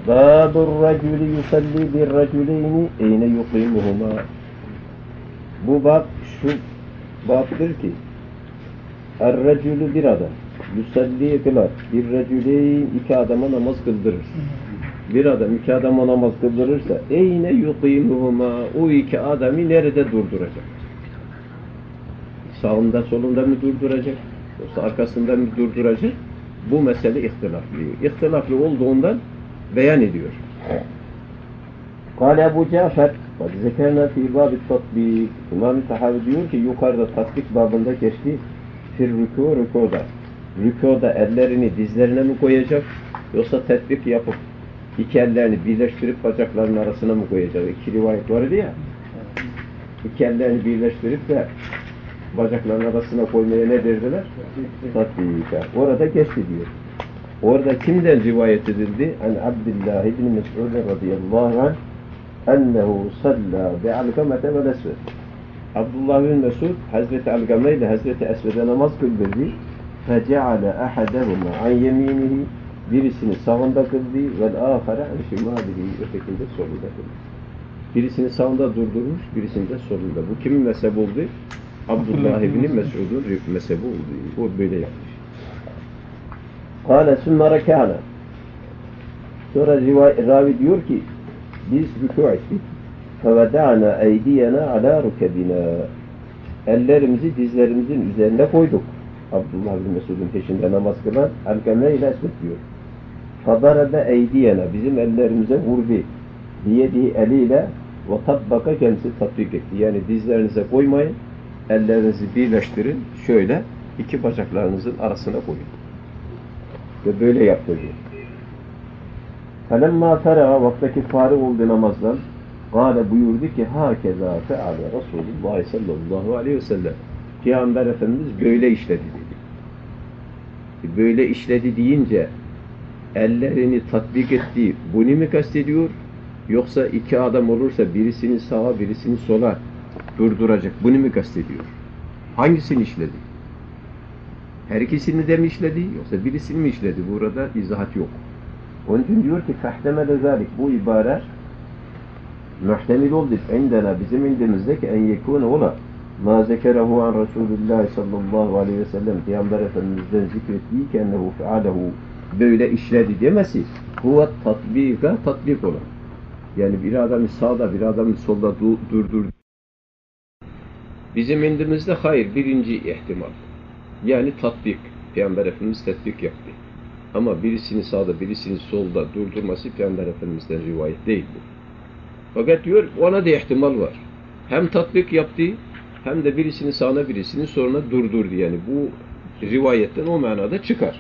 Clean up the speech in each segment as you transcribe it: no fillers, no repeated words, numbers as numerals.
Babur raculi yusalli bir raculeyni eyne yuqimuhuma. Bu bab şu babdır ki er-racülü bir adam yusalli kılar. Bir raculeyn iki adama namaz kıldırır. Bir adam iki adama namaz kıldırırsa eyne yuqimuhuma, o iki adamı nerede durduracak? Sağında solunda mı durduracak? Yoksa arkasında mı durduracak? Bu mesele ihtilaflı. İhtilaflı olduğundan beyan ediyor. Kâle Ebu Cafer kad zekerna fî bâb-i tatbîk. İmam-ı Tahavi diyor ki yukarıda tatbik babında geçti. Fir rükû rükuda. Rükuda ellerini dizlerine mi koyacak? Yoksa tetbik yapıp iki ellerini birleştirip bacaklarının arasına mı koyacak? İki rivayet vardı ya. İki ellerini birleştirip de bacaklarının arasına koymaya ne derdiler? Tatbika. Orada geçti diyor. Orada kimden rivayet edildi? An Abdullah ibn Mes'ud radıyallahu anh ennehu salla bi'algamete vel esved. Abdullah bin Mesud Hazreti Algame ile Hazreti Esved'e namaz kıldırdı. Fece'ale ahadehuma an yeminihi, birisini sağında kıldı vel ahare an şimalihi, ötekinde solunda kıldı. Birisini sağında durdurmuş, birisini de solunda. Bu kimin mezhebi oldu? Abdullah ibn Mesud'un mezhebi oldu. O böyle yapmış. Kâle sümme rekâna. Sonra ravi diyor ki biz rükû ettik. فَوَدَعْنَا اَيْدِيَنَا عَلَى رُكَبِنَا. Ellerimizi dizlerimizin üzerine koyduk. Abdullah bin Mesud'un peşinde namaz kılan Algame ile Esved diyor. فَضَرَبَ اَيْدِيَنَا. Bizim ellerimize vurdu. Diyediği eliyle وَطَبَّكَ kendisi tatbik etti. Yani dizlerinize koymayın. Ellerinizi birleştirin. Şöyle iki bacaklarınızın arasına koyun. Ve böyle yaptı diyor. فَلَمَّا فَرَغَ vaktaki fârık oldu namazdan. Gâle buyurdu ki hâkezâ fe'ale Resulullah sallallahu aleyhi ve sellem. Peygamber Efendimiz böyle işledi dedi. Böyle işledi deyince ellerini tatbik etti. Bunu mu kastediyor? Yoksa iki adam olursa birisini sağa birisini sola durduracak. Bunu mu kastediyor? Hangisini işledi? Her ikisini de mi işledi? Yoksa birisini mi işledi? Burada izahat yok. Onun için diyor ki fehtemele zâlik. Bu ibare muhtemil oldu. İndena bizim indimizde ki en yekûne ola ma zekerehu an Resulullah sallallahu aleyhi ve sellem Peygamber Efendimiz'den zikrettiği ki ennehu fealehu böyle işledi demesi huve tatbika tatbik olan. Yani bir adamı sağda bir adamı solda durdur. Bizim indimizde hayır birinci ihtimal. Yani tatbik. Peygamber Efendimiz tatbik yaptı. Ama birisini sağda birisini solda durdurması Peygamber Efendimiz'den rivayet değil bu. Fakat diyor ona da ihtimal var. Hem tatbik yaptı hem de birisini sağına birisini soluna durdurdu. Yani bu rivayetten o manada çıkar.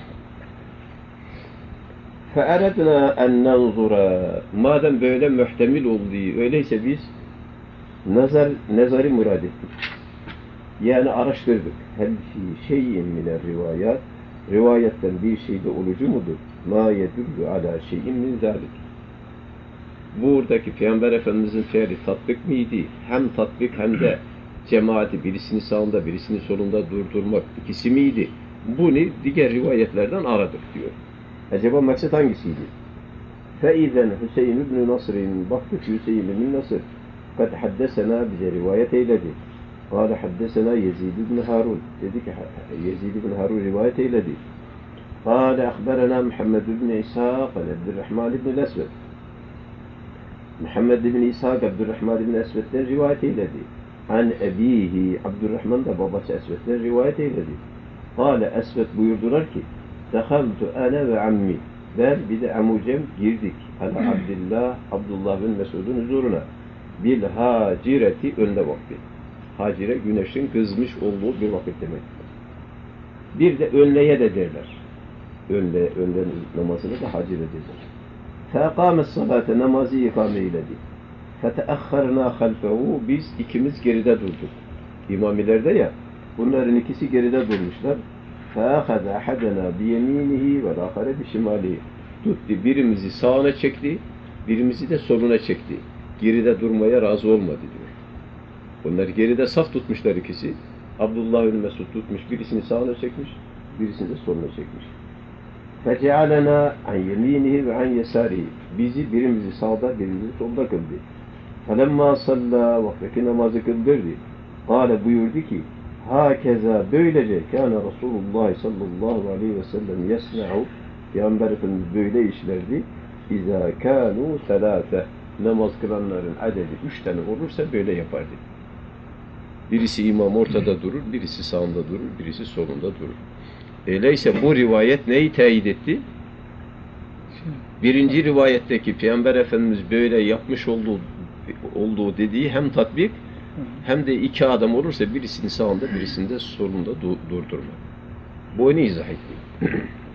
فَاَرَدْنَا اَنْ نَنْظُرَ. Madem böyle muhtemel olduğu öyleyse biz nazarı murad ettik. Yani araştırdık. Hel fi şeyin miner rivayat. Rivayetten bir şeyde olucu mudur? Ma yedullu ala şeyin min zalik. Buradaki Peygamber Efendimiz'in fiili tatbik miydi? Hem tatbik hem de cemaati birisini sağında birisini solunda durdurmak ikisi miydi? Bunu diğer rivayetlerden aradık diyor. Acaba maksat hangisiydi? فَاِذَنْ Hüseyin ibn Nasr'in baktık Hüseyin ibn Nasr kad haddesena bize rivayet eyledi. قال حدثنا يزيد بن هارون. Dedi ki Yezid ibn Harun rivayet eyledi. قال أخبرنا محمد بن إسحاق عن عبد الرحمن بن الأسود. Muhammed ibn İshak Abdurrahman ibn Esved'den rivayet eyledi. An ebihi Abdurrahman da babası Esved'den rivayet eyledi. Kale Esved buyurdular ki dehaltu ana ve ammi. Ben bir de amucem girdik. Ala Abdullah bin Mesud'un huzuruna. Bil hacireti önde vakti. Hacire güneşin kızmış olduğu bir vakit demek. Bir de önleye de derler. Önden namazını da hacire derler. فَاَقَامَ الصَّلَاةَ namazı ikame eyledi. فَتَأَخَّرْنَا خَلْفَهُ biz ikimiz geride durduk. İmamilerde ya, bunların ikisi geride durmuşlar. فَاَخَذَ اَحَدَنَا بِيَم۪ينِهِ وَالْاَخَرَ بِشِمَالِهِ tuttu, birimizi sağına çekti, birimizi de soluna çekti. Geride durmaya razı olmadı diyor. Bunlar geride saf tutmuşlar ikisi. Abdullah bin Mesud tutmuş, birisini sağına çekmiş, birisini de soluna çekmiş. فَجَعَلَنَا عَنْ يَم۪ينِهِ وَعَنْ يَسَارِهِ Bizi birimizi sağda, birimizi solda kıldı. فَلَمَّا صَلَّى Vaktaki namazı kıldırdı. Kâle buyurdu ki, Hakeza böylece kâne Resulullah sallallahu aleyhi ve sellem yesna'u Peygamber Efendimiz böyle işlerdi. İzâ kânû selâfe Namaz kılanların adedi 3 tane olursa böyle yapardı. Birisi imam ortada durur, birisi sağında durur, birisi solunda durur. Öyleyse bu rivayet neyi teyit etti? Birinci rivayetteki Peygamber Efendimiz böyle yapmış olduğu dediği hem tatbik hem de 2 adam olursa birisinin sağında birisinin de solunda durdurma. Bu onu izah etti.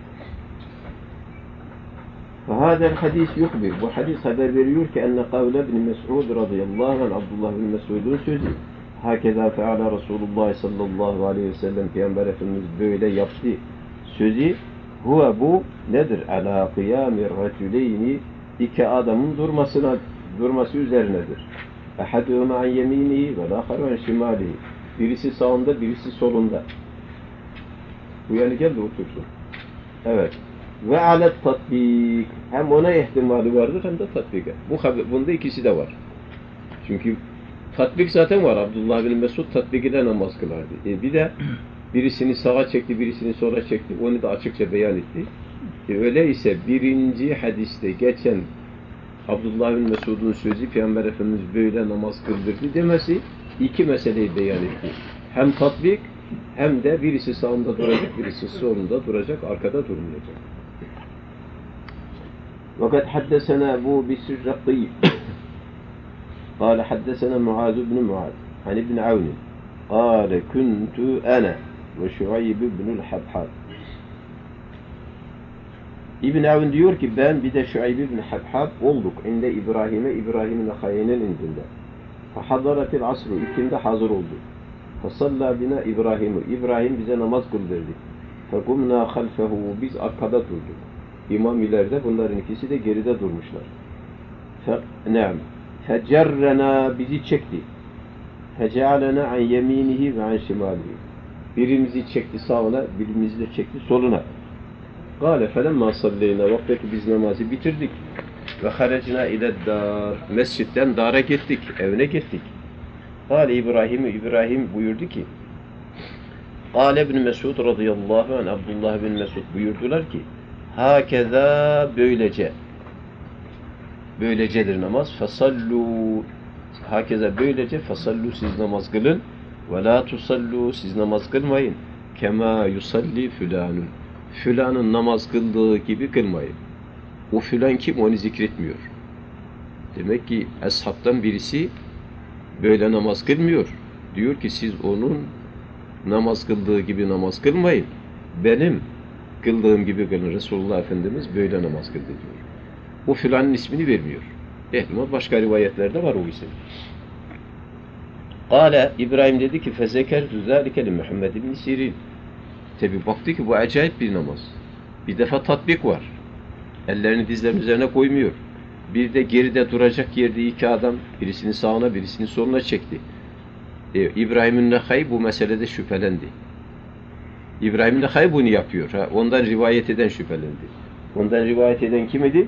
فهذا الحديث يخبر bu hadis haber veriyor ki enne kavle ibn Mes'ud radıyallahu anh Abdullah bin Mes'ud'un sözü hakeza feala Resulullah sallallahu aleyhi ve sellem Peygamber Efendimiz böyle yaptı sözü huve bu nedir? Ala kıyamir racüleyni 2 adamın durması üzerinedir. Ehaduhuma an yeminihi ve lâkharu an şimalihi birisi sağında birisi solunda. Bu yani gel de otursun. Evet. Ve alet tatbik hem ona ihtimali vardır hem de tatbike. Bunda ikisi de var. Çünkü tatbik zaten var. Abdullah bin Mesud tatbik ile namaz kılardı. Bir de birisini sağa çekti, birisini sola çekti. Onu da açıkça beyan etti. Öyleyse birinci hadiste geçen Abdullah bin Mesud'un sözü Peygamber Efendimiz böyle namaz kıldırdı demesi 2 meseleyi beyan etti. Hem tatbik hem de birisi sağında duracak, birisi solunda duracak, arkada durmayacak. وقد حدثنا أبو بسر الرقي قال حدثنا معاذ بن معاذ عن ابن عون قال كنت أنا وشعيب بن الحبحاب İbn Avn diyor ki ben bir de Şuayb ibn Habhab olduk inde İbrahim'in Nakhayi'nin indinde. Fahadaratil asru ikindi hazır oldu. Fasalla bina İbrahim bize namaz kıldırdı. Fekumna halfehu biz arkada durduk. İmam ileride bunların ikisi de geride durmuşlar. Fecerrena bizi çekti. Fecealena an yeminihi ve an şimalihi. Birimizi çekti sağına, birimizi de çekti soluna. Kâle felemma salleyna vaktaki biz namazı bitirdik. Ve harecna ile dar. Mescitten dara gittik, evine gittik. Kâle İbrahim buyurdu ki Kâle ibn Mesud radıyallahu anh Abdullah bin Mesud buyurdular ki hakeza böylecedir namaz fasallu hakeza böylece fasallu siz namaz kılın ve la tusallu siz namaz kılmayın kema yusalli fülanun filanın namaz kıldığı gibi kılmayın. O filan kim onu zikretmiyor. Demek ki ashabtan birisi böyle namaz kılmıyor. Diyor ki siz onun namaz kıldığı gibi namaz kılmayın. Benim kıldığım gibi kılın. Resulullah Efendimiz böyle namaz kıldı diyor. O filanın ismini vermiyor. Ehtimmal başka rivayetlerde var o isim. Kâle İbrahim dedi ki fezekertü zâlike li Muhammed ibn Sirin. Tabi baktı ki bu acayip bir namaz. Bir defa tatbik var. Ellerini dizlerinin üzerine koymuyor. Bir de geride duracak yerde 2 adam birisini sağına birisini soluna çekti. İbrahim'in Nakhayi bu meselede şüphelendi. İbrahim'in Nakhayi bunu yapıyor. Ondan rivayet eden şüphelendi. Ondan rivayet eden kim idi?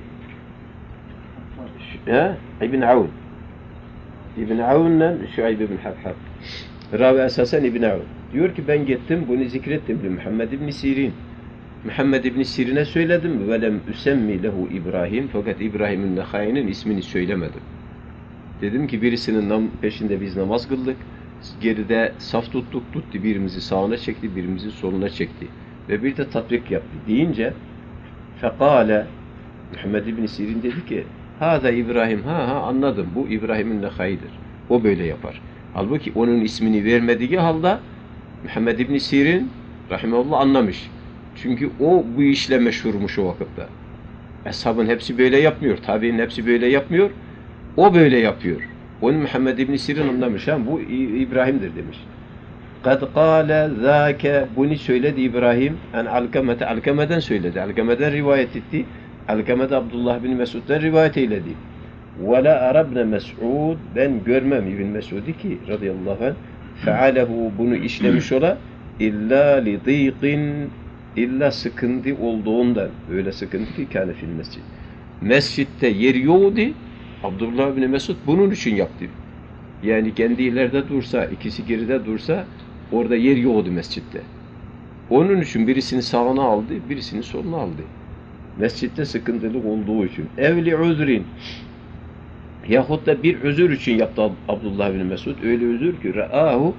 İbn Avn. İbn Avn'la Şuayb ibn Habhab. Ravi esasen İbn Avn. Diyor ki ben gittim bunu zikrettim. Muhammed ibn Sirin. Muhammed ibn Sirin'e söyledim. Velem üsemmi lehu İbrahim. Fakat İbrahim'in Nakhayi'nin ismini söylemedim. Dedim ki birisinin peşinde biz namaz kıldık. Geride saf tuttu. Birimizi sağına çekti, birimizi soluna çekti. Ve bir de tatbik yaptı. Deyince fekale Muhammed ibn Sirin dedi ki hâzâ İbrahim. Anladım. Bu İbrahim'in Nakhayi'dir. O böyle yapar. Halbuki onun ismini vermediği halde Muhammed ibn Sirin rahimahullah anlamış. Çünkü o bu işle meşhurmuş o vakitte. Eshabın hepsi böyle yapmıyor. Tabi'nin hepsi böyle yapmıyor. O böyle yapıyor. Onu Muhammed ibn Sirin anlamış. Bu İbrahim'dir demiş. Kad kâle zâke bunu söyledi İbrahim. Alkame'den söyledi. Alkame'den rivayet etti. Alkame'de Abdullah bin Mesud'dan rivayet eyledi. Ve la arabne Mes'ud ben görmem İbn Mesud'i ki radıyallahu anh fealehu bunu işlemiş ola illa li dîqin İlla sıkıntı olduğundan, öyle sıkıntı ki kâne fil mescid. Mescitte yer yoktu. Abdullah bin Mesud bunun için yaptı. Yani kendi ileride dursa, ikisi geride dursa orada yer yoktu mescitte. Onun için birisini sağına aldı, birisini soluna aldı. Mescitte sıkıntılık olduğu için. Evli uzrin. Yahut da bir özür için yaptı Abdullah bin Mesud. Öyle özür ki ra'ahu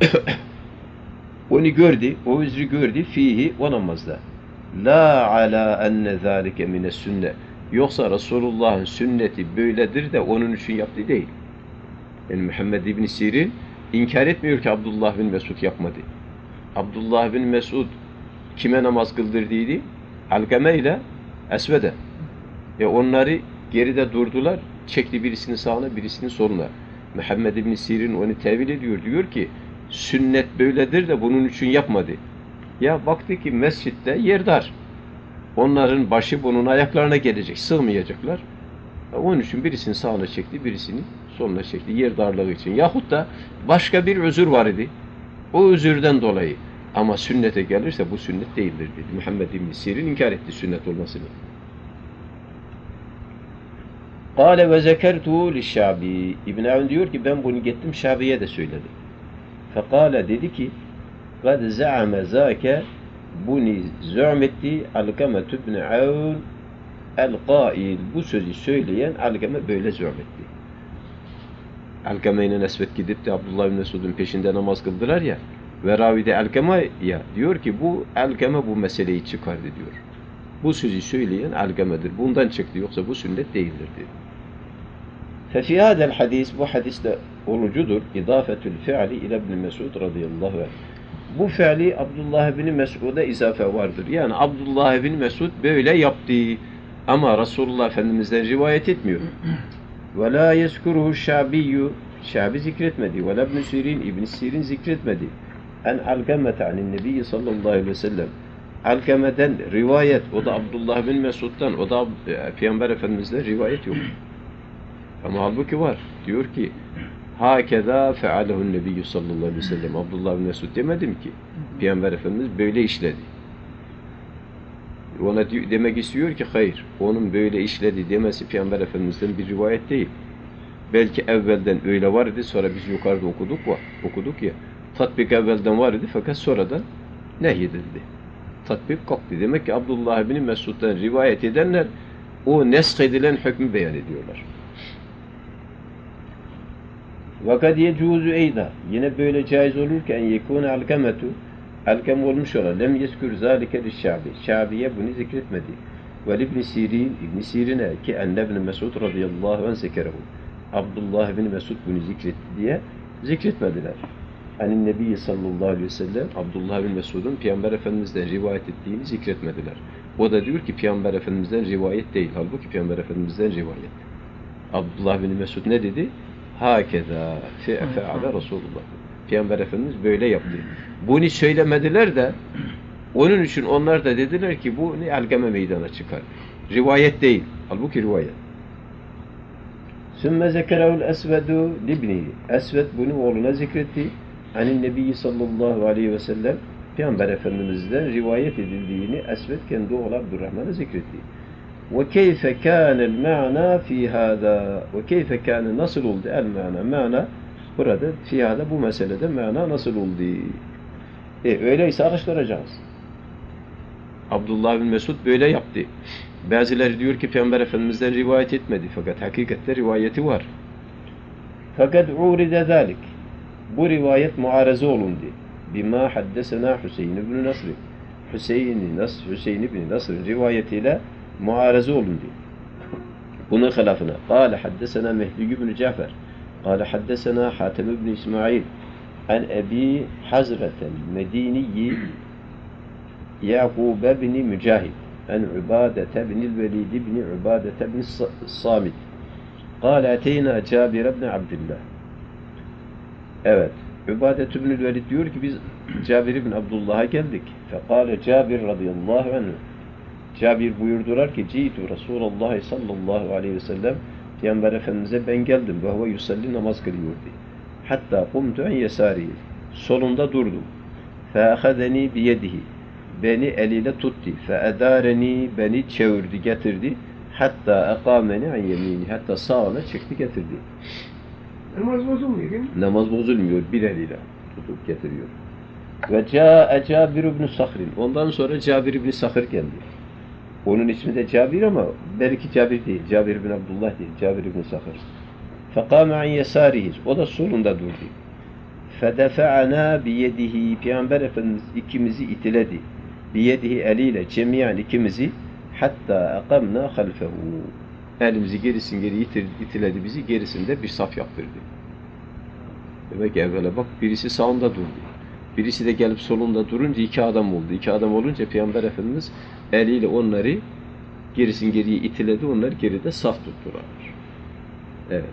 onu gördü, o özrü gördü fihi o namazda. La ala enne zâlike mine sünne. Yoksa Resulullah'ın sünneti böyledir de onun için yaptı değil. Yani Muhammed İbn Sirin inkar etmiyor ki Abdullah bin Mesud yapmadı. Abdullah bin Mesud kime namaz kıldırdıydı? Alkame ile Esved'e. Onları geride durdular. Çekti birisini sağına, birisini soluna. Muhammed İbn Sirin onu tevil ediyor. Diyor ki sünnet böyledir de bunun için yapmadı. Ya baktı ki mescitte yer dar. Onların başı bunun ayaklarına gelecek. Sığmayacaklar. Onun için birisini sağına çekti, birisini soluna çekti. Yer darlığı için. Yahut da başka bir özür var idi. O özürden dolayı. Ama sünnete gelirse bu sünnet değildir dedi. Muhammed İbn Sirin inkar etti sünnet olmasını. Kâle ve zekertuhu lişşâbi. İbn Avn diyor ki ben bunu gittim Şabi'ye de söyledim. Fekâle dedi ki kad za'ame zâke bunu zü'metti Alkametü ibn Avn el-Qail. Bu sözü söyleyen Alkame böyle zü'metti. Alkame ile Esved gidip de Abdullah bin Mesud'un peşinde namaz kıldılar ya. Ve ravide Alkame ya diyor ki bu Alkame bu meseleyi çıkardı diyor. Bu sözü söyleyen Alkame'dir. Bundan çıktı yoksa bu sünnet değildir diyor. Fefi hadel hadis bu hadiste olucudur. İdafetül fi'li ile İbn Mesud radıyallahu anh. Bu fi'li Abdullah bin Mesud'a izafe vardır. Yani Abdullah bin Mesud böyle yaptı. Ama Resulullah Efendimiz'den rivayet etmiyor. Ve la yezkuruhu Şabiyyü. Şabi zikretmedi. Ve la İbn Sirin. İbn Sirin zikretmedi. En Alkamete anin Nebi sallallahu aleyhi ve sellem. Alkame'den rivayet. O da Abdullah bin Mesud'dan. O da Peygamber Efendimiz'den rivayet yok. Ama halbuki var. Diyor ki hakeza fealehu'n nebiyyü sallallahu aleyhi ve sellem. Abdullah bin Mesud demedim ki. Peygamber Efendimiz böyle işledi. Ona demek istiyor ki hayır. Onun böyle işledi demesi Peygamber Efendimiz'den bir rivayet değil. Belki evvelden öyle vardı. Sonra biz yukarıda okuduk ya. Tatbik evvelden vardı fakat sonradan nehyedildi. Tatbik kalktı. Demek ki Abdullah bin Mesud'dan rivayet edenler o nesk edilen hükmü beyan ediyorlar. Vakat yecuzu eyda. Yine böyle caiz olur ki en yekûne alkametu. Alkam olmuş olan. Lem yeskür zâlike lişşâbi. Şabiye bunu zikretmedi. Ve İbn Sirin, İbn Sirin'e ki enne İbn Mesud radıyallahu anh zekerehu. Abdullah bin Mesud bunu zikretti diye zikretmediler. Hani Nebi sallallahu aleyhi ve sellem Abdullah bin Mesud'un Peygamber Efendimiz'den rivayet ettiğini zikretmediler. O da diyor ki Peygamber Efendimiz'den rivayet değil. Halbuki Peygamber Efendimiz'den rivayet. Abdullah bin Mesud ne dedi? Hakeza fe'ale Resulullah. Peygamber Efendimiz böyle yaptı. Bunu söylemediler de onun için onlar da dediler ki bu Alkame meydana çıkar. Rivayet değil. Halbuki rivayet. Sümme zekerehul esvedu libnihi. Esved bunu oğluna zikretti. Hani Nebi sallallahu aleyhi ve sellem Peygamber Efendimiz'den rivayet edildiğini Esved kendi oğlu Abdurrahman'a zikretti. Ve keyfe kânel ma'na fî hâdâ. Ve keyfe kâne nasıl oldu el ma'na? Ma'na burada fî hâdâ bu meselede ma'na nasıl oldu? Öyleyse araştıracağız. Abdullah bin Mesud böyle yaptı. Bazıları diyor ki Peygamber Efendimiz'den rivayet etmedi. Fakat hakikatte rivayeti var. Fakat uride zâlik. Bu rivayet muaraze olundu. Bima haddesena Hüseyin ibn Nasr. Hüseyin ibn Nasr'ın rivayetiyle muaraze olundu. Bunun hilafına. Kâle haddesena Mehdi ibn Cafer. Kâle haddesena Hatem ibn İsmail. An Ebi Hazretel Mediniyi Ya'kub ibn Mücahid. An Ubadete ibn Velid ibn Ubadete ibn Samit. Kâle eteyna Cabir ibn Abdillah. Evet. Ubadet ibn Velid diyor ki biz Cabir ibn Abdullah'a geldik. Fekale Cabir radıyallahu anh. Cabir buyurdular ki Ciitu Resulullah sallallahu aleyhi ve sellem Peygamber Efendimiz'e ben geldim ve huve yusalli namaz kılıyordu. Hatta kumtu en yesari. Solunda durdum. Feahadeni biyedihi. beni eliyle tuttu. Feedareni, beni çevirdi, getirdi. Hatta ekameni an yemini. Hatta sağına çekti, getirdi. Namaz bozulmuyor değil mi? Namaz bozulmuyor. Bir eliyle tutup getiriyor. Ve ca'e Cabir ibn Sahrin. Ondan sonra Cabir ibn Sahir geldi. Onun ismi de Cabir ama belki Cabir değil. Cabir ibn Abdullah değil. Cabir ibn Sahir. Fekâme an yesârihiz. O da solunda durdu. Fedefa'na biyedihi. Peygamber Efendimiz ikimizi itiledi. Biyedihi, eliyle cemiyan ikimizi, hatta akamna halfehu. Elimizi gerisin geri itiledi bizi, gerisinde bir saf yaptırdı. Demek ki evvela bak, birisi sağında durdu. Birisi de gelip solunda durunca iki adam oldu. İki adam olunca Peygamber Efendimiz eliyle onları gerisin geriye itiledi, onlar geride saf tuttular. Evet.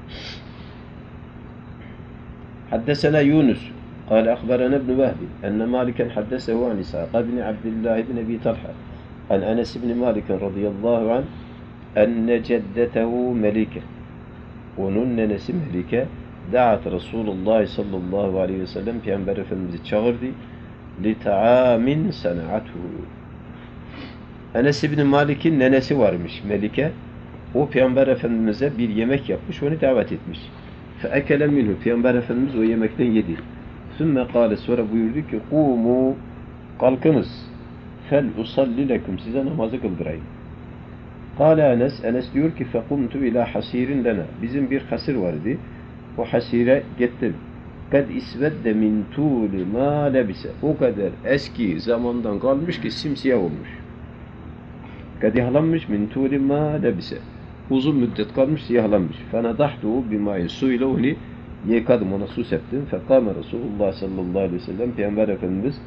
Haddesena Yunus قال أخبرنا ابن وهب أن مالكا حدثه عن إسحاق بن عبد الله بن أبي طلحة عن أنس بن مالك رضي الله عنه أن جدته ملكة onun nenesi Melike da'at Resulullah sallallahu aleyhi ve sellem Peygamber Efendimiz'i çağırdı li ta'amin sana'atuhu. Enes ibn Malik'in nenesi varmış Melike. O Peygamber Efendimiz'e bir yemek yapmış, onu davet etmiş. Feekele minhu. Peygamber Efendimiz o yemekten yedi. Sümme kâle, sonra buyurdu ki kumu, kalkınız, fel usalli lekum, size namazı kıldırayım. Kâle Enes, Enes diyor ki fekumtu ila hasirin lena, bizim bir hasir vardı, o hasire gittim. Kad isvedde min tûli mâ lebise, o kadar eski zamandan kalmış ki simsiyah olmuş. Kad yahlanmış min tûli mâ lebise, uzun müddet kalmış, siyahlanmış. Fenadahtuhu bimâin, suyla onu yıkadım, ona su septim. Fekâme Resulullah sallallahu aleyhi ve sellem, Peygamber Efendimiz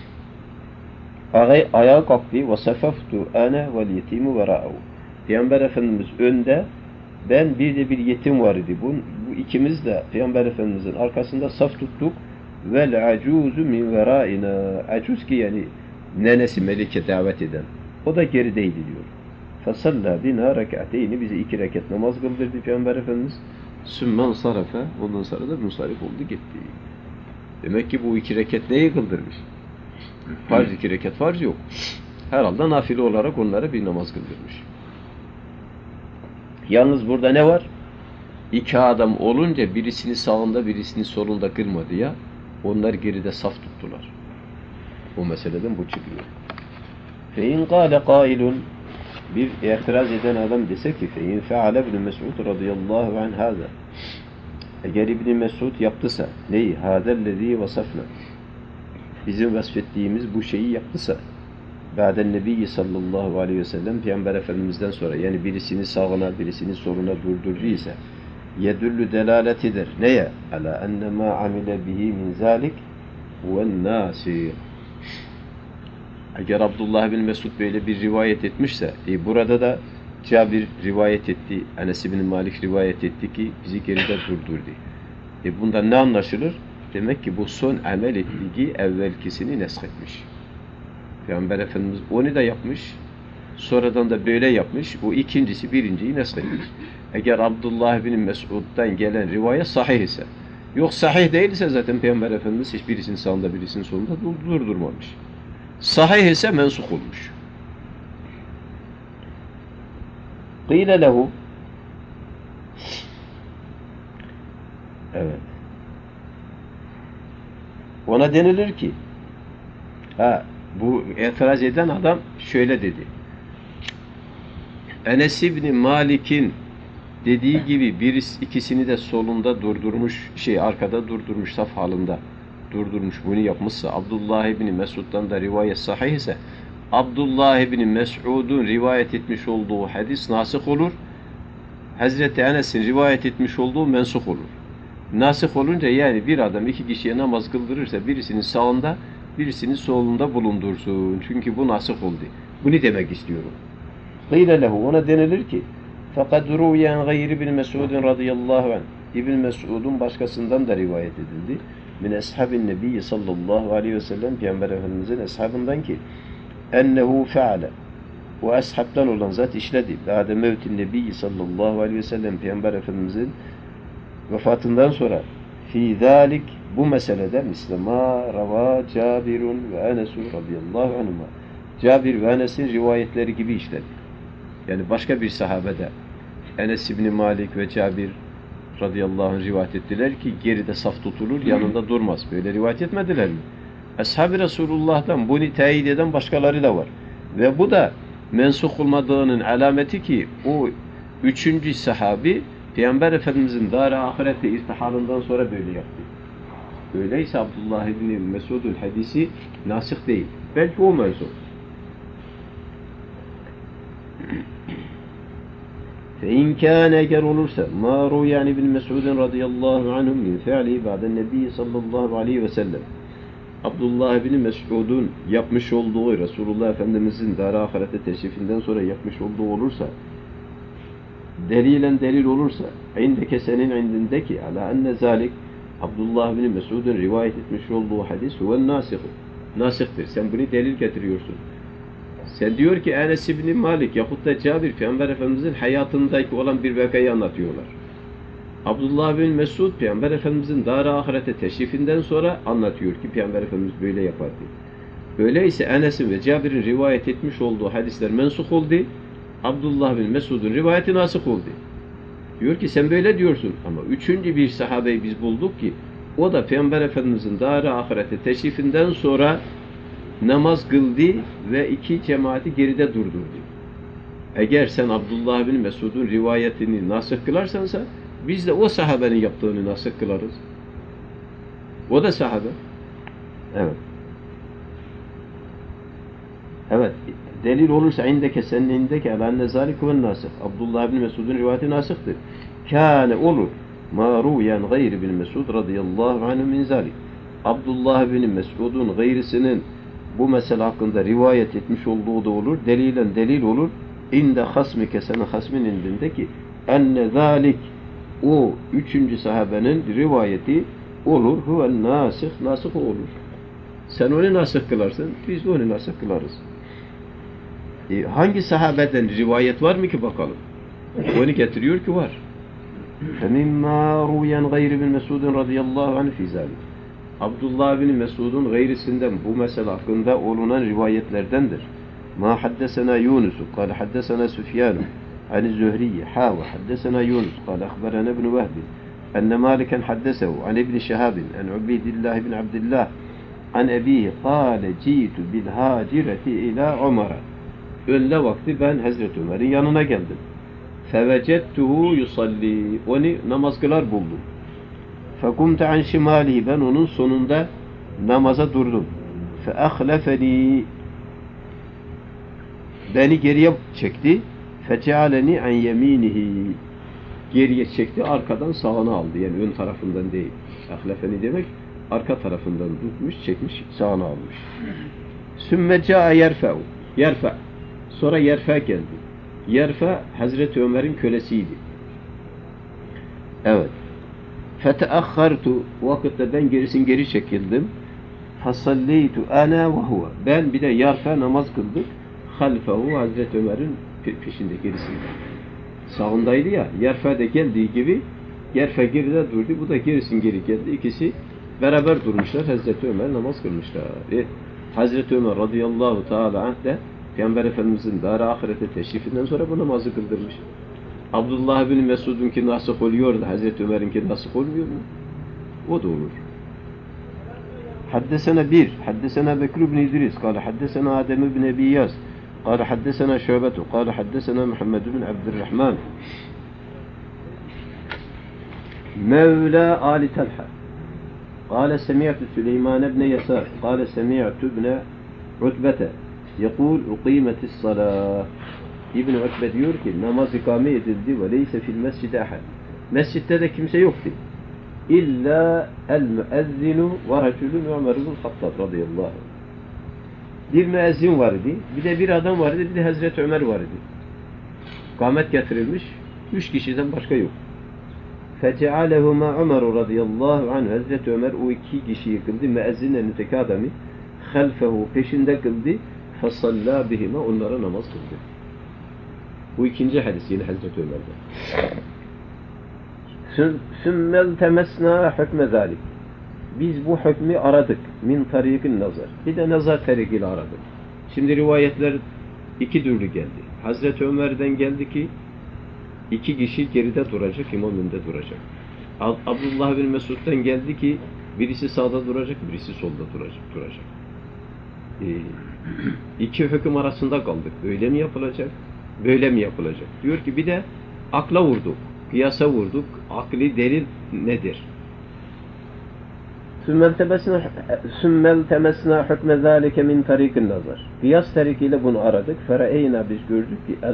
ayağa kalktı ve sefeftu ene vel yetimu verâ'u. Peygamber Efendimiz önde, ben bir de bir yetim var idi. Bu ikimiz de Peygamber Efendimizin arkasında saf tuttuk. Vel acuzu min verâina. Acuz ki yani nenesi Melike davet eden. O da gerideydi diyor. Fesallâ bina rek'ateyni, bize 2 rekat namaz kıldırdı Peygamber Efendimiz. Sümmen sarafe, ondan sonra da musarif oldu gitti. Demek ki bu 2 rekat neyi kıldırmış? Farz 2 rekat farz yok. Herhalde nafile olarak onlara bir namaz kıldırmış. Yalnız burada ne var? 2 adam olunca birisini sağında birisini solunda kırmadı ya. Onlar geride saf tuttular. O meseleden bu çıkıyor. Fein kâle kâilun, bir itiraz eden adam dese ki fein feale ibn Mes'ud radıyallahu anh hâzâ, eğer İbn Mes'ud yaptısa neyi? Hâzellezî vasafna, bizim vasfettiğimiz bu şeyi yaptısa, ba'den nebiyyi sallallahu aleyhi ve sellem, Peygamber Efendimiz'den sonra, yani birisini sağına birisini soluna durdurduysa, yedüllü delaletidir. Neye? Ala enne ma amile bihi min zâlik huven nâsîr. Eğer Abdullah bin Mesud böyle bir rivayet etmişse, burada da Cabir rivayet etti, Enes bin Malik rivayet etti ki bizi geride durdurdu. Bundan ne anlaşılır? Demek ki bu son amel ettiği evvelkisini nesketmiş. Peygamber Efendimiz onu da yapmış, sonradan da böyle yapmış, o ikincisi birinciyi nesketmiş. Eğer Abdullah bin Mesud'dan gelen rivayet sahih ise, yok sahih değilse zaten Peygamber Efendimiz hiçbirisinin sağında birisinin solunda durdurmamış. Sahih ise mensuk olmuş. Qîle lehu, evet, ona denilir ki bu itiraz eden adam şöyle dedi. Enes İbni Malik'in dediği gibi ikisini de solunda durdurmuş, arkada durdurmuş, saf halinde durdurmuş, bunu yapmışsa, Abdullah İbni Mesud'dan da rivayet sahih ise, Abdullah İbni Mesud'un rivayet etmiş olduğu hadis nasih olur, Hazreti Enes'in rivayet etmiş olduğu mensuk olur. Nasih olunca yani bir adam 2 kişiye namaz kıldırırsa birisinin sağında birisinin solunda bulundursun. Çünkü bu nasih oldu. Bunu demek istiyorum. Qîle lehu, ona denilir ki فَقَدْ رُوْيَ عَنْ غَيْرِ بِنْ مَسْعُودٍ radıyallahu anh, İbn Mes'ud'un başkasından da rivayet edildi. Min eshabin nebiyyi sallallahu aleyhi ve sellem, Peygamber Efendimizin eshabından ki ennehu feale, o eshabtan olan zat işledi. Ba'de mevtin nebiyyi sallallahu aleyhi ve sellem, Peygamber Efendimizin vefatından sonra fi zalik, bu meselede mislema rava Cabirun ve Enes'un radıyallahu anhuma. Cabir ve Enes'in rivayetleri gibi işledi. Yani başka bir sahabede Enes İbni Malik ve Cabir radıyallahu anh rivayet ettiler ki geride saf tutulur, yanında durmaz. Böyle rivayet etmediler mi? Ashab-ı Resulullah'tan bunu teyit eden başkaları da var. Ve bu da mensuh olmadığının alameti ki o üçüncü sahabi Peygamber Efendimizin dar-ı ahirette irtihalından sonra böyle yaptı. Öyleyse Abdullah İbni Mesud'un hadisi nasih değil. Belki o mensuh. فإن كان eğer olursa ma ruyan İbn Mesud'un radıyallahu anhum min fi'li ba'den Nebi sallallahu aleyhi ve sellem. Abdullah İbni Mesud'un yapmış olduğu Resulullah Efendimizin dar-ı ahirete teşrifinden sonra yapmış olduğu olursa, delilen delil olursa, indeke senin indindeki ala enne zalik Abdullah İbni Mesud'un rivayet etmiş olduğu hadis huve nasih. Nasihtir. Sen bunu delil getiriyorsun. Sen diyor ki Enes İbni Malik yahut da Cabir Peygamber Efendimizin hayatındaki olan bir vakayı anlatıyorlar. Abdullah bin Mesud Peygamber Efendimizin dar-ı ahirete teşrifinden sonra anlatıyor ki Peygamber Efendimiz böyle yapardı. Öyleyse Enes'in ve Cabir'in rivayet etmiş olduğu hadisler mensuh oldu. Abdullah bin Mesud'un rivayeti nasih oldu. Diyor ki sen böyle diyorsun ama üçüncü bir sahabeyi biz bulduk ki o da Peygamber Efendimizin dar-ı ahirete teşrifinden sonra namaz kıldı ve iki cemaati geride durdurdu. Eğer sen Abdullah bin Mesud'un rivayetini nasih kılarsansa biz de o sahabenin yaptığını nasih kılarız. O da sahabe. Evet. Evet. Delil olursa indeke senin indeke alenne zalik ve nasih. Abdullah bin Mesud'un rivayeti nasihtir. Kâne olur. Ma ruyen gayri bin Mesud radıyallahu anhu min zalik. Abdullah bin Mesud'un gayrisinin bu mesele hakkında rivayet etmiş olduğu da olur. Delilen delil olur. İnde hasmike senin hasmin indindeki enne zalik o üçüncü sahabenin rivayeti olur. Huve nasih. Nasih olur. Sen onu nasih kılarsın. Biz de onu nasih kılarız. Hangi sahabeden rivayet var mı ki bakalım? Onu getiriyor ki var. فَمِمَّا رُوْيَنْ غَيْرِ بِنْ مَسُودٍ رَضِيَ اللّٰهُ عَنْهُ فِي ذَلِكَ Abdullah bin Mesud'un gayrisinden bu mesele hakkında olunan rivayetlerdendir. Ma haddesena Yunus, قال حدثنا سفيان عن الزهري وحدثنا يونس قال أخبرنا ابن وهب أن مالكا حدثه عن ابن شهاب عن عبيد الله بن عبد الله عن أبيه قال جئت بالهاجرة إلى عمر. Öğle vakti ben Hazreti Ömer'in yanına geldim. Fevecettuhu yusalli. Onu namaz kılar buldum. Fekumtu an şimalihi. Ben onun sonunda namaza durdum. Feahlefeni. Beni geriye çekti. Fecealeni an yeminihi. Geriye çekti, arkadan sağına aldı. Yani ön tarafından değil. Ahlefeni demek arka tarafından tutmuş, çekmiş, sağına almış. Sümme ca'a yerfe'u. Yerfe. Sonra Yerfe geldi. Yerfe Hazreti Ömer'in kölesiydi. Evet. Feteahhartu. Vakitte ben geri çekildim. Fasalleytu ana ve huve. Ben bir de Yerfe namaz kıldık. Halfehu Hazreti Ömer'in peşinde gerisinde. Sağındaydı ya. Yerfe de geldiği gibi Yerfe geride durdu. Bu da geri geldi. İkisi beraber durmuşlar. Hazreti Ömer namaz kılmışlar. Hazreti Ömer radıyallahu teala anh de Peygamber Efendimizin dar-ı ahirete teşrifinden sonra bu namazı kıldırmış. Abdullah bin Mesud'unki nasih oluyor da Hazreti Ömer'inki nasih olmuyor mu? O da olur. Haddesena bir. Haddesena Bekir ibn İdris. Kale haddesena Adem ibn Ebi Yas. Kale haddesena Şöbetu. Kale haddesena Muhammed ibn Abdurrahman. Mevla Ali Talha. Kale semi'tu Süleyman ibn Yasar. Kale semi'tu ibn Utbete. يقول أقيمت الصلاة. İbn Utbe diyor ki namaz ikame edildi ve leyse fil mescid ahad. Mescitte de kimse yoktu. İlla el müezzinu ve raculun Ömer ibn Hattab radıyallahu anh. Bir müezzin vardı, bir de bir adam vardı, bir de Hazreti Ömer vardı. Kamet getirilmiş, 3 kişiden başka yok. Fecealehuma Ömer radıyallahu anh. Hazreti Ömer o 2 kişiyi kıldı. Müezzinle müteki adamı halfehu peşinde kıldı. Fasalla bihime onlara namaz kıldı. Bu ikinci hadis yine Hazreti Ömer'den. Sümmel temesna hükme zalik. biz bu hükmü aradık. Min tarikin nazar. Bir de nazar tarikiyle aradık. Şimdi rivayetler iki türlü geldi. Hazreti Ömer'den geldi ki iki kişi geride duracak, imam önde duracak. Abdullah bin Mesud'dan geldi ki birisi sağda duracak, birisi solda duracak. İki hüküm arasında kaldık. Öyle mi yapılacak, böyle mi yapılacak? Diyor ki bir de akla vurduk, kıyasa vurduk. Akli delil nedir? Sümmel temesna hükme zâlike min tarikin nazar. Kıyas tarikiyle bunu aradık. Fereyna biz gördük ki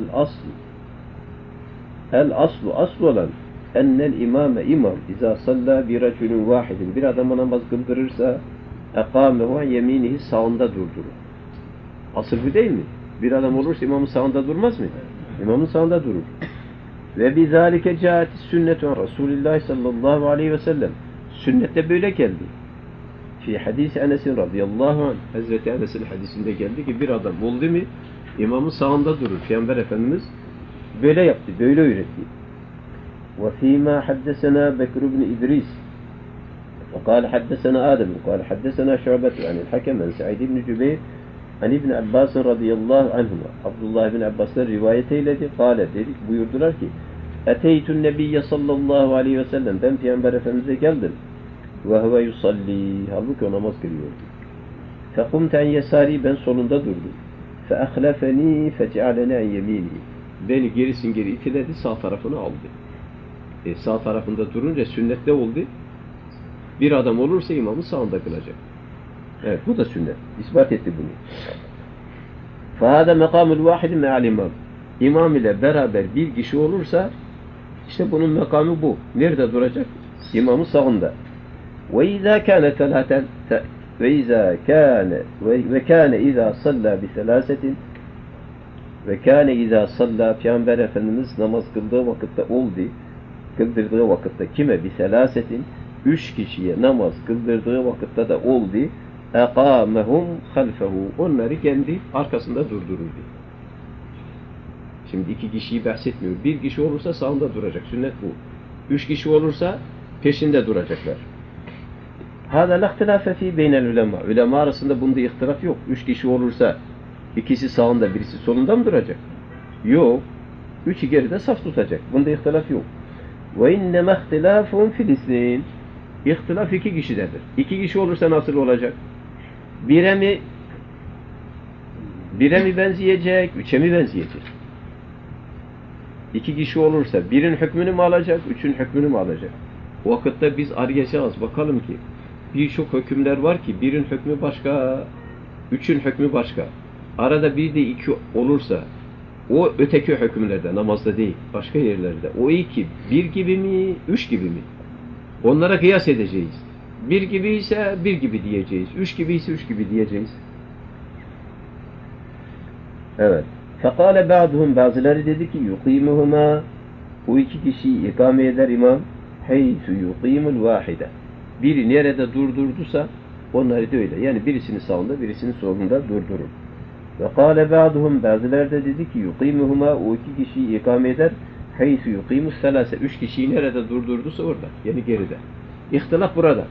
aslu olan ennel imam izâ sallâ bi raculun vâhidin bir adama namaz kıldırırsa ekâmehu yeminihi sağında durdurur. Asıl bu değil mi? Bir adam olursa imamın sağında durmaz mı? İmamın sağında durur. Ve bizâlike câeti sünnetu Resulullah sallallahu aleyhi ve sellem. Sünnette böyle geldi. Fi hadisi Enes'in radıyallahu anh. Hazreti Enes'in hadisinde geldi ki bir adam oldu mu imamın sağında durur. Peygamber Efendimiz böyle yaptı, böyle öğretti. Ve fîmâ haddesena Bekir ibn İdris وقال حدثنا آدم وقال حدثنا شعبة عن الحكم عن سعيد بن جبير عن ابن عباس رضي الله عنهما Abdullah ibn Abbas'ın rivayet eyledi. Kâle dedik buyurdular ki Eteytün Nebiyye sallallahu aleyhi ve sellem ben Peygamber Efendimiz'e geldim. Ve huve yusalli halbuki o namaz kılıyordu. Fekumte en yesari ben solunda durdum. Fe ahlefeni fecealene en yemini. Beni gerisin geri itiledi sağ tarafını aldı. Sağ tarafında durunca sünnette oldu. Bir adam olursa imamı sağında kılacak. Evet bu da sünnet. İspat etti bunu. Fâhâde mekamul vâhidi me'al imam. İmam ile beraber bir kişi olursa işte bunun mekamı bu. Nerede duracak? İmamın sağında. Ve izâ kâne telâten ve izâ kâne ve kâne izâ sallâ bi selâsetin ve kâne izâ sallâ Peygamber Efendimiz namaz kıldığı vakitte oldu. Kıldırdığı vakitte kime bi selâsetin 3 kişiye namaz kıldırdığı vakitte de oldu. Ekâmehum halfehu. Onları kendi arkasında durdururdu. Şimdi 2 kişiyi bahsetmiyor. 1 kişi olursa sağında duracak. Sünnet bu. 3 kişi olursa peşinde duracaklar. Hâdâ lehtilâfe fî beynel ulema. Ulema arasında bunda ihtilaf yok. 3 kişi olursa ikisi sağında birisi solunda mı duracak? Yok. 3'ü geride saf tutacak. Bunda ihtilaf yok. Ve inneme ihtilâfun filistin. İhtilaf 2 kişidedir. 2 kişi olursa nasıl olacak? Bire mi benzeyecek, 3'e mi benzeyecek? 2 kişi olursa birin hükmünü mü alacak, 3'ün hükmünü mü alacak? O vakitte biz arayacağız. Bakalım ki birçok hükümler var ki birin hükmü başka, 3'ün hükmü başka. Arada bir de 2 olursa o öteki hükümlerde, namazda değil, başka yerlerde. O 2, 1 gibi mi, 3 gibi mi? Onlara kıyas edeceğiz. 1 gibi ise 1 gibi diyeceğiz. 3 gibi ise 3 gibi diyeceğiz. Evet. Fekale ba'duhum bazıları dedi ki yuqimuhuma o 2 kişiyi ikame eder imam heysu yuqimul vahide. Biri nerede durdurduysa onları da öyle. Yani birisini sağında birisini solunda durdurur. Ve kâle ba'duhum bazıları da dedi ki yuqimuhuma o 2 kişiyi ikame eder heysu yuqimus selase. 3 kişiyi nerede durdurduysa orada. Yani geride. İhtilaf burada.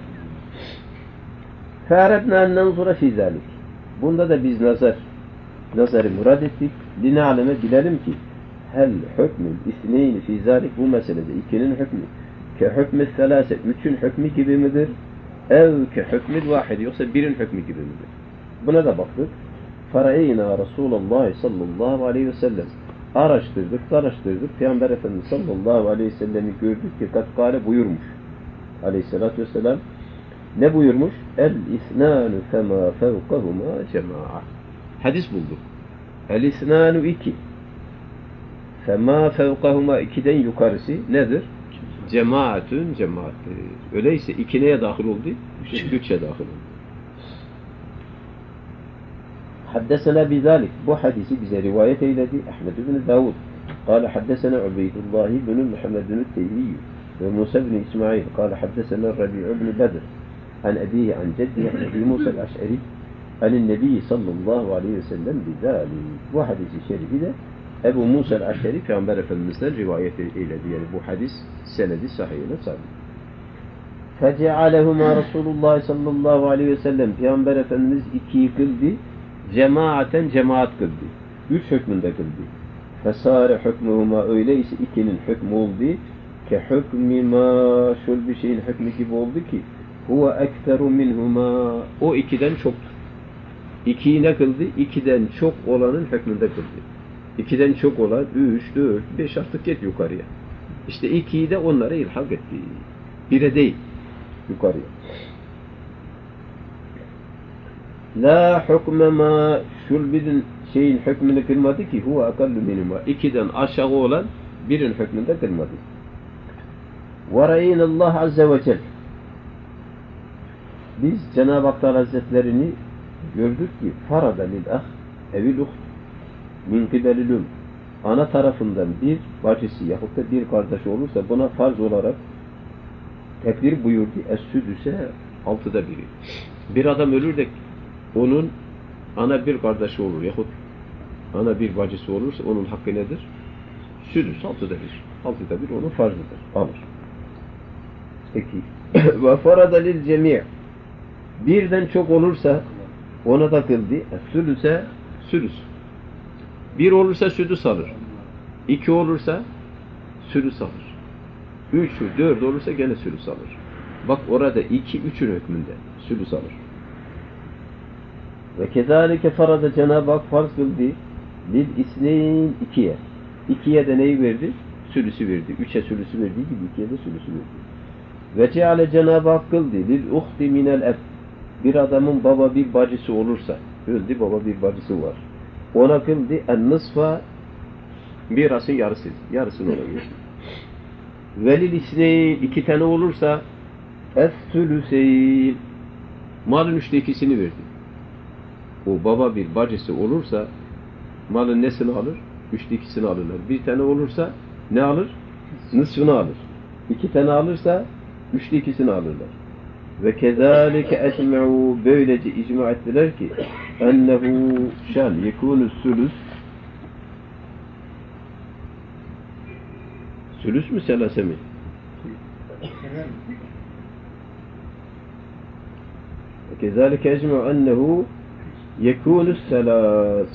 Fârednâ en nenzura fî zâlik. Bunda da biz nazarı murad ettik. Lina'leme bilelim ki hel hükmül isneyni fî zâlik bu meselede 2'nin hükmü ke hükmü selase 3'ün hükmü gibi midir? Ev ke hükmül vahid yoksa 1'in hükmü gibi midir? Buna da baktık. Fara'eyna Resulullah sallallahu aleyhi ve sellem araştırdık. Peygamber Efendimiz sallallahu aleyhi ve sellemi gördük ki katkale buyurmuş. Aleyhissalatü vesselam ne buyurmuş? El-isnânu femâ fevkahumâ cemâ'a. Hadis bulduk. El-isnânu 2. Femâ fevkahumâ 2'den yukarısı nedir? Cemaatün cemaattir. Öyleyse 2 neye dahil oldu? 3'e dahil oldu. Haddesena bizalik. Bu hadisi bize rivayet eyledi Ahmed ibn Davud. قال حدثنا عبيد الله بن محمد بن التيمي وموسى بن إسماعيل قال حدثنا الربيع بن بدر عن أبيه عن جده عن أبي موسى الأشعري عن النبي صلى الله عليه وسلم بذلك. Bu hadisi şerifi de Ebu Musa el-Aş'ari Peygamber Efendimiz'den rivayet eyledi. Yani bu hadis senedi sahihine sabit. فَجَعَلَهُمَا Resulullah sallallahu aleyhi ve sellem Peygamber Efendimiz ikiyi kıldı. Cemaaten cemaat kıldı. Üç hükmünde kıldı. فَسَارَ hükmühuma öyleyse ikinin hükmü oldu. Ke hükmü ma şöyle bir şeyin hükmü gibi oldu ki huve ekteru minhuma o ikiden çoktur. İkiyi ne kıldı? İkiden çok olanın hükmünde kıldı. İkiden çok olan 3, 4, 5 artık git yukarıya. İşte ikiyi de onlara ilhak etti. Bire değil. Yukarıya. La hükme ma şulbidin şeyin hükmünü kılmadı ki huve akallu minhuma. İkiden aşağı olan birin hükmünde kılmadı. وَرَيْنَ Allah Azze ve Celle biz Cenab-ı Hak Hazretlerini gördük ki farada lil ah evil uht min kibelilüm ana tarafından bir bacısı yahut da bir kardeşi olursa buna farz olarak tekbir buyurdu. Es-südüse 6'da biri. Bir adam ölür de onun ana bir kardeşi olur yahut ana bir bacısı olursa onun hakkı nedir? Südüs 6'da bir. 6'da bir onun farzıdır. Alır. Peki. Ve farada lil cemi' birden çok olursa ona da kıldı. Sülüse sülüs. Bir olursa südüs alır. 2 olursa sülüs alır. 3, 4 olursa gene sülüs alır. Bak orada 2, 3'ün hükmünde sülüs alır. Ve kezalike farada Cenab-ı Hak farz kıldı. Lil isneyn 2'ye. 2'ye de neyi verdi? Sülüsü verdi. 3'e sülüsü verdiği gibi 2'ye de sülüsü verdi. Ve ceale Cenab-ı Hak kıldı. Lil uhti minel eb. Bir adamın baba bir bacısı olursa, öldü baba bir bacısı var. Ona kıldı en nısfa mirasın yarısı. Yarısını ona verdi. Velil isneyn 2 tane olursa es-sülüseyn malın 3'te 2'sini verdi. O baba bir bacısı olursa malın nesini alır? 3'te 2'sini alırlar. Bir tane olursa ne alır? Nısfını alır. 2 tane alırsa 3'te 2'sini alırlar. Ve kezalike ecme'u böylece icma ettiler ki ennehu şan yekûnü sülüs sülüs mü selase mi? Ve kezalike ecme'u ennehu yekûnü selas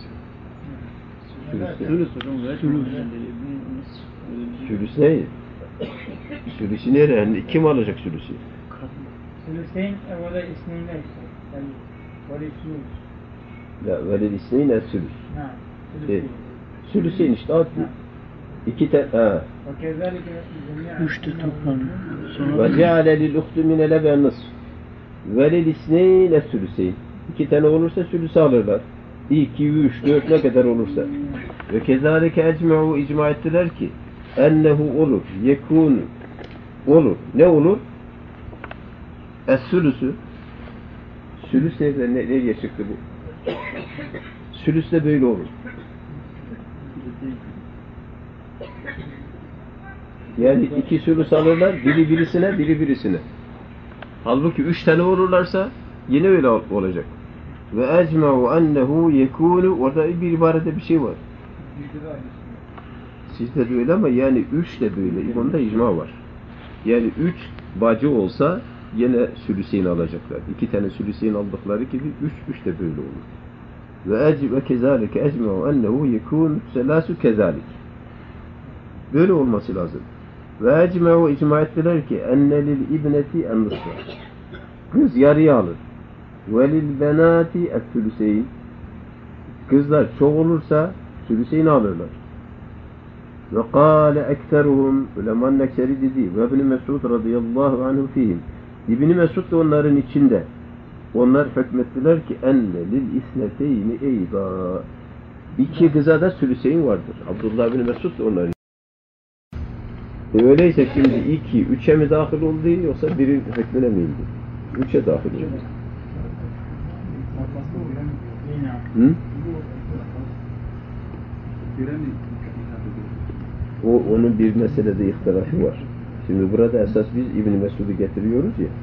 sülüs neydi? Sülüsü nereye? Yani kim alacak sülüsü? Sülüseyn orada isminde işte. Yani böyle sülüs. Ya velil isneyn es-sülüs. Ha. Sülüseyn. Sülüseyn işte at. 2 tane. Ha. Ve kezalike cemi'an. 3'te toplanıyor. Ve ceale lil uhtu min elebe nısf. Velil isneyn es-sülüseyn. 2 tane olursa sülüsü alırlar. 2, 3, 4 ne kadar olursa. Ve kezalike ecme'u icma ettiler ki ennehu olur. Yekûn olur. Ne olur? Es-sülüsü sülüs nereye çıktı bu? Sülüs de böyle olur. Yani 2 sülüs alırlar, biri birisine, biri birisine. Halbuki 3 tane olurlarsa yine öyle olacak. Ve ecma'u ennehu yekûnu orada bir ibarede bir şey var. Sizde de öyle ama yani 3 de böyle. Onda icma var. Yani 3 bacı olsa yine sülüseyn alacaklar. 2 tane sülüseyn aldıkları gibi 3 de böyle olur. Ve kezalike ecma'u ennehu yekûn selâsü kezalik. Böyle olması lazım. Ve ecma'u icma ettiler ki enne lil ibneti en-nısfa. Kız yarıyı alır. Ve lil benâti es-sülüseyn. Kızlar çok olursa sülüseyn alırlar. Ve kâle ekseruhum ulemanın ekseri dedi ve İbn-i Mesud radıyallahu anhu fihim. İbn-i Mesud da onların içinde. Onlar hükmettiler ki enne lil isneteyni eyda. 2 kıza da sülüseyn vardır. Abdullah bin Mesud da onların. Öyleyse şimdi 2, 3'e mi dahil oldu yoksa birin hükmüne mi indi? 3'e dahil oldu. Hı? Onun bir meselede ihtilafı var. Şimdi burada esas biz İbn-i Mesud'u getiriyoruz ya.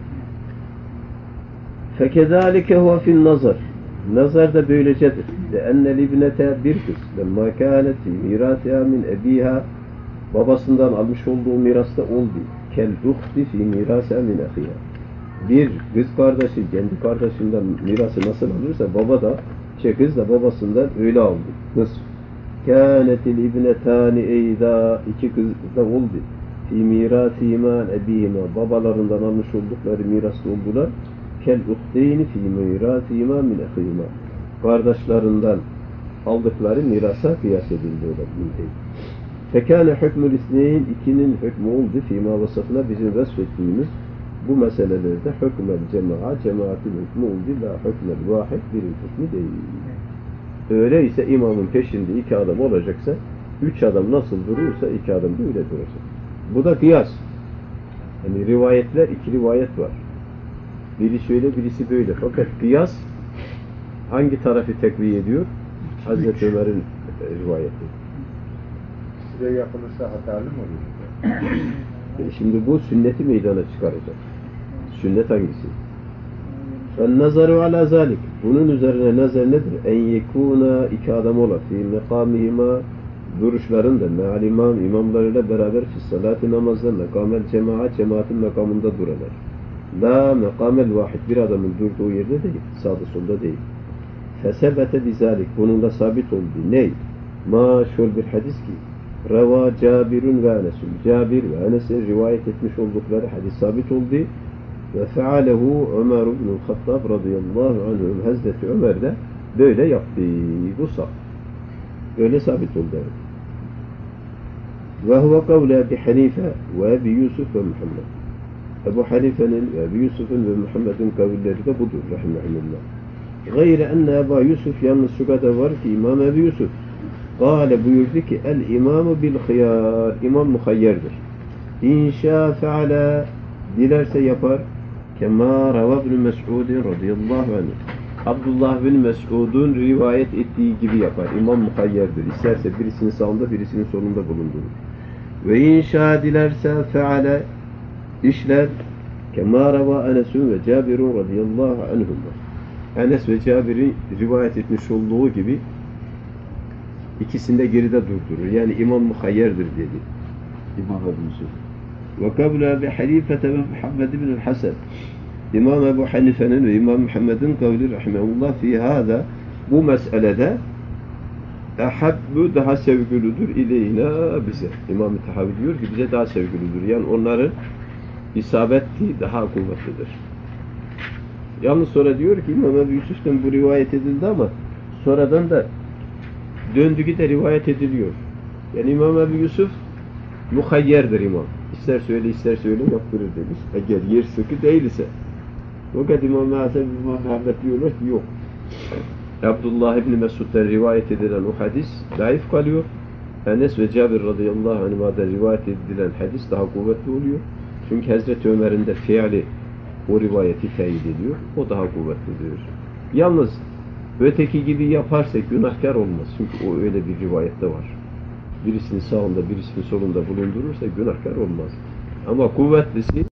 فَكَذَٰلِكَ هُوَ فِي النَّظَرِ Nazar da böylecedir. لَاَنَّ الْاِبْنَةَ bir kız لَمَّا كَانَتِ مِيرَاتِهَا مِنْ اَب۪يهَا babasından almış olduğu mirasta oldu. كَالْاُخْتِ فِي مِيرَاسَهَا مِنْ اَخِيهَا bir kız kardeşi kendi kardeşinden mirası nasıl alırsa baba da kız da babasından öyle aldı. Nasıl? Kânetil ibnetâni eyda, iki kız da oldu. Fî mirâsîmâ ebîhîmâ, babalarından almış oldukları mirasta oldular. Kel uhteyni fî mirâsîmâ min ehîmâ, kardeşlerinden aldıkları mirasa kıyas edildi o da. Fekâne hükmül isneyn, ikinin hükmü oldu. Fîmâ vasıfına bizim resmettiğimiz bu meselelerde hükmel cemaat, cemaatin hükmü oldu. La hükmel vahid, birin hükmü değil. Öyleyse imamın peşinde iki adam olacaksa, üç adam nasıl duruyorsa iki adam da öyle duracak. Bu da kıyas. Yani rivayetler, iki rivayet var. Biri şöyle, birisi böyle. Fakat kıyas hangi tarafı tekviye ediyor? Hazreti Ömer'in rivayeti. Size yapılırsa hatalı mı olur? Şimdi bu sünneti meydana çıkaracak. Sünnet hangisi? فَالنَّظَرُ عَلَى ذَٰلِكِ, bunun üzerine nazar nedir? En yekûna, iki adam ola. فِي مَقَامِهِمَا, duruşlarında me'al imam, imamlarıyla beraber fissalati, namazda mekamel cemaat, cemaatin mekamında durarlar. La mekamel vahid, bir adamın durduğu yerde değil, sağda solda değil. Fesebete bizalik, bununla sabit oldu. Ney? Ma şöyle bir hadis ki, Reva Cabirun ve Enes'un, Cabir ve Enes'in rivayet etmiş oldukları hadis sabit oldu. Ve fealehu Ömer ibn-i Hattab radıyallahu anhum, Hazreti Ömer de böyle yaptı. Bu sahih. Öyle sabit oldu. Ve huve kavle Ebi Hanife ve Ebi Yusuf ve Muhammed. Ebu Hanife'nin ve Ebi Yusuf'un ve Muhammed'in kavulleri de budur rahimahullah. Gayre enne Ebu Yusuf, yalnız şu kadar var ki İmam Ebu Yusuf kâle, buyurdu ki el imamu bil khiyar, imam muhayyerdir. İnşa feale, dilerse yapar. Kema rava ibn Mes'udin radıyallahu anh, Abdullah bin Mes'ud'un rivayet ettiği gibi yapar. İmam muhayyerdir. İsterse birisinin sağında birisinin solunda bulundurur. Ve inşa dilerse feale, işler. Kema rava Enes'un ve Cabirun radıyallahu anhum, Enes ve Cabir'in rivayet etmiş olduğu gibi ikisini de geride durdurur. Yani imam muhayyerdir dedi İmam Ebu Yusuf. Ve kavle Ebi Hanifete ve Muhammed bin Hasan, İmam Ebu Hanife'nin ve İmam Muhammed'in kavli rahimahullah fi hâda, bu meselede ehabbu, daha sevgilidir ileyna, bize. İmam-ı Tahavi diyor ki bize daha sevgilidir. Yani onların isabeti daha kuvvetlidir. Yalnız sonra diyor ki İmam Ebu Yusuf'tan bu rivayet edildi ama sonradan da döndüğü de rivayet ediliyor. Yani İmam Ebu Yusuf muhayyerdir imam. İster söyle ister söyle yaptırır demiş. Eğer yer sıkı değilse. Fakat İmam Hasan, İmam Ahmet diyorlar ki yok. Abdullah İbni Mesud'dan rivayet edilen o hadis zayıf kalıyor. Enes ve Cabir radıyallahu anhuma'dan rivayet edilen hadis daha kuvvetli oluyor. Çünkü Hazreti Ömer'in de fiili o rivayeti teyit ediyor. O daha kuvvetlidir. Yalnız öteki gibi yaparsa günahkar olmaz. Çünkü o öyle bir rivayette var. Birisinin sağında birisinin solunda bulundurursa günahkar olmaz. Ama kuvvetlisi